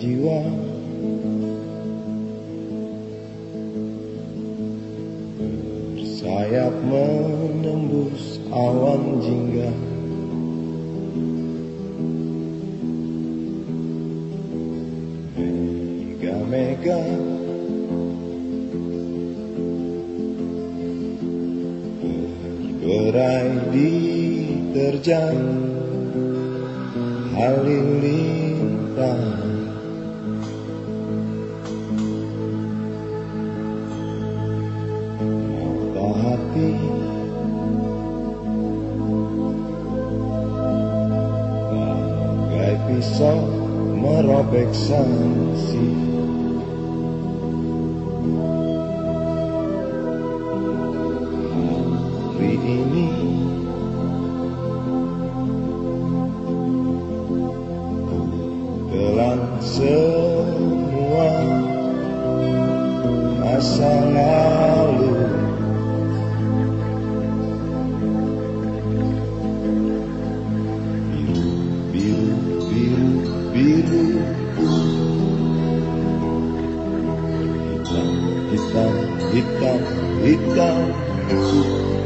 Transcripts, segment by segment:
jiwa. Bersayap menembus awan jingga. Mega-mega berberai diterjang halilintar. Mata hati bagai pisau merobek sanksi. Hari ini telan semua masa lalu. Biru, biru, biru, hitam, hitam, hitam, hitam.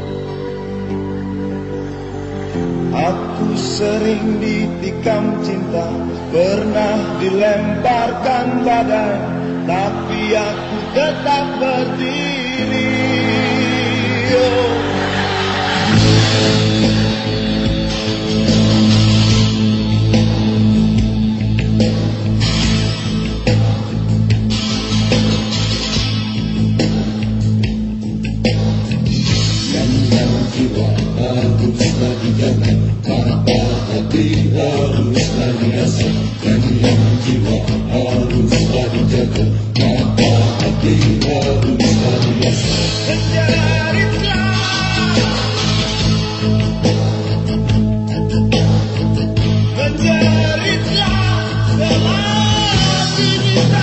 Aku sering ditikam cinta, pernah dilemparkan badai, tapi aku tetap berdiri. Oh. Jiwa haruslah dijaga, mata hati haruslah diasah. Yang jiwa haruslah dijaga, mata hati haruslah diasah. Menjeritlah, menjeritlah selagi bisa.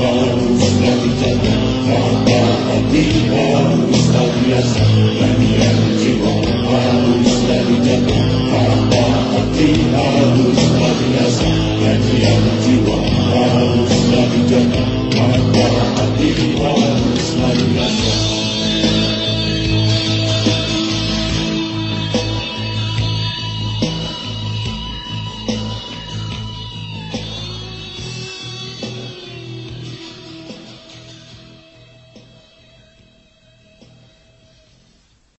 Haruslah dijaga, mata hati haruslah diasah.